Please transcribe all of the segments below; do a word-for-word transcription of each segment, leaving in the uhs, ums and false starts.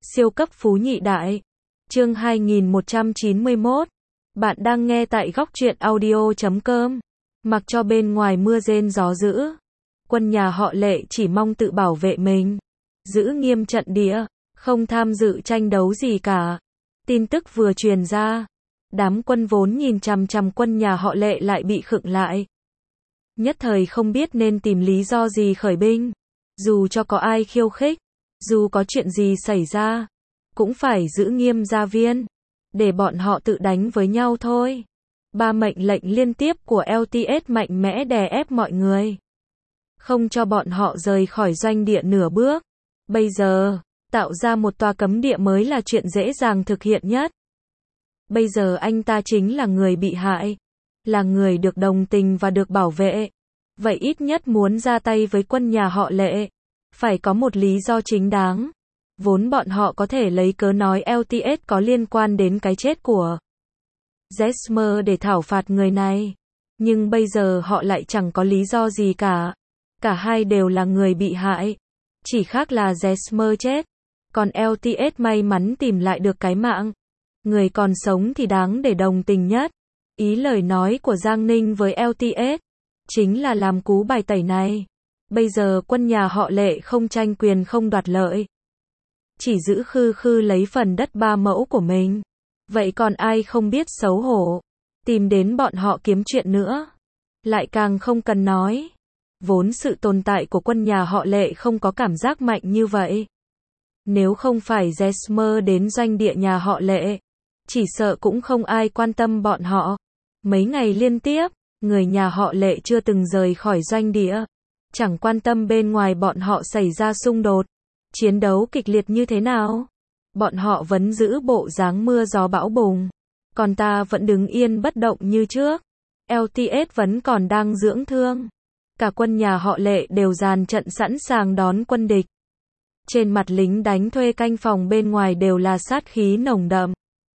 Siêu cấp phú nhị đại. Chương hai nghìn một trăm chín mươi mốt. Bạn đang nghe tại góc truyện audio chấm com. Mặc cho bên ngoài mưa rên gió dữ, quân nhà họ Lệ chỉ mong tự bảo vệ mình, giữ nghiêm trận địa, không tham dự tranh đấu gì cả. Tin tức vừa truyền ra, đám quân vốn nhìn chằm chằm quân nhà họ Lệ lại bị khựng lại. Nhất thời không biết nên tìm lý do gì khởi binh. Dù cho có ai khiêu khích, dù có chuyện gì xảy ra, cũng phải giữ nghiêm gia viên, để bọn họ tự đánh với nhau thôi. Ba mệnh lệnh liên tiếp của lờ tê ét mạnh mẽ đè ép mọi người, không cho bọn họ rời khỏi doanh địa nửa bước. Bây giờ, tạo ra một tòa cấm địa mới là chuyện dễ dàng thực hiện nhất. Bây giờ anh ta chính là người bị hại, là người được đồng tình và được bảo vệ. Vậy ít nhất muốn ra tay với quân nhà họ Lệ, phải có một lý do chính đáng. Vốn bọn họ có thể lấy cớ nói lờ tê ét có liên quan đến cái chết của Jesmer để thảo phạt người này. Nhưng bây giờ họ lại chẳng có lý do gì cả. Cả hai đều là người bị hại. Chỉ khác là Jesmer chết, còn lờ tê ét may mắn tìm lại được cái mạng. Người còn sống thì đáng để đồng tình nhất. Ý lời nói của Giang Ninh với lờ tê ét chính là làm cú bài tẩy này. Bây giờ quân nhà họ Lệ không tranh quyền không đoạt lợi, chỉ giữ khư khư lấy phần đất ba mẫu của mình. Vậy còn ai không biết xấu hổ, tìm đến bọn họ kiếm chuyện nữa. Lại càng không cần nói, vốn sự tồn tại của quân nhà họ Lệ không có cảm giác mạnh như vậy. Nếu không phải Jesmer đến doanh địa nhà họ Lệ, chỉ sợ cũng không ai quan tâm bọn họ. Mấy ngày liên tiếp, người nhà họ Lệ chưa từng rời khỏi doanh địa, chẳng quan tâm bên ngoài bọn họ xảy ra xung đột, chiến đấu kịch liệt như thế nào. Bọn họ vẫn giữ bộ dáng mưa gió bão bùng, còn ta vẫn đứng yên bất động như trước. lờ tê ét vẫn còn đang dưỡng thương. Cả quân nhà họ Lệ đều dàn trận sẵn sàng đón quân địch. Trên mặt lính đánh thuê canh phòng bên ngoài đều là sát khí nồng đậm.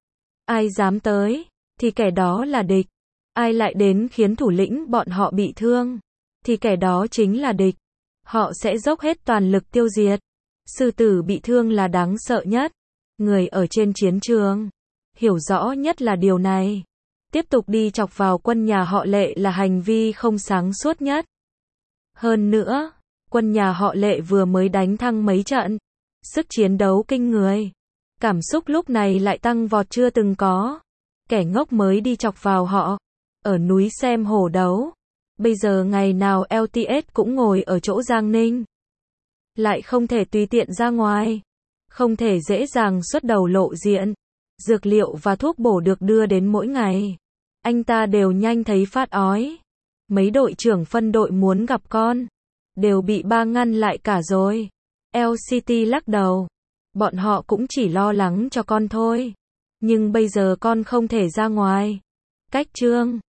Ai dám tới, thì kẻ đó là địch. Ai lại đến khiến thủ lĩnh bọn họ bị thương, thì kẻ đó chính là địch. Họ sẽ dốc hết toàn lực tiêu diệt. Sư tử bị thương là đáng sợ nhất. Người ở trên chiến trường hiểu rõ nhất là điều này. Tiếp tục đi chọc vào quân nhà họ Lệ là hành vi không sáng suốt nhất. Hơn nữa, quân nhà họ Lệ vừa mới đánh thắng mấy trận, sức chiến đấu kinh người. Cảm xúc lúc này lại tăng vọt chưa từng có. Kẻ ngốc mới đi chọc vào họ, ở núi xem hổ đấu. Bây giờ ngày nào lờ tê ét cũng ngồi ở chỗ Giang Ninh, lại không thể tùy tiện ra ngoài, không thể dễ dàng xuất đầu lộ diện. Dược liệu và thuốc bổ được đưa đến mỗi ngày, anh ta đều nhanh thấy phát ói. Mấy đội trưởng phân đội muốn gặp con, đều bị ba ngăn lại cả rồi. lờ xê tê lắc đầu, bọn họ cũng chỉ lo lắng cho con thôi, nhưng bây giờ con không thể ra ngoài. Cách chương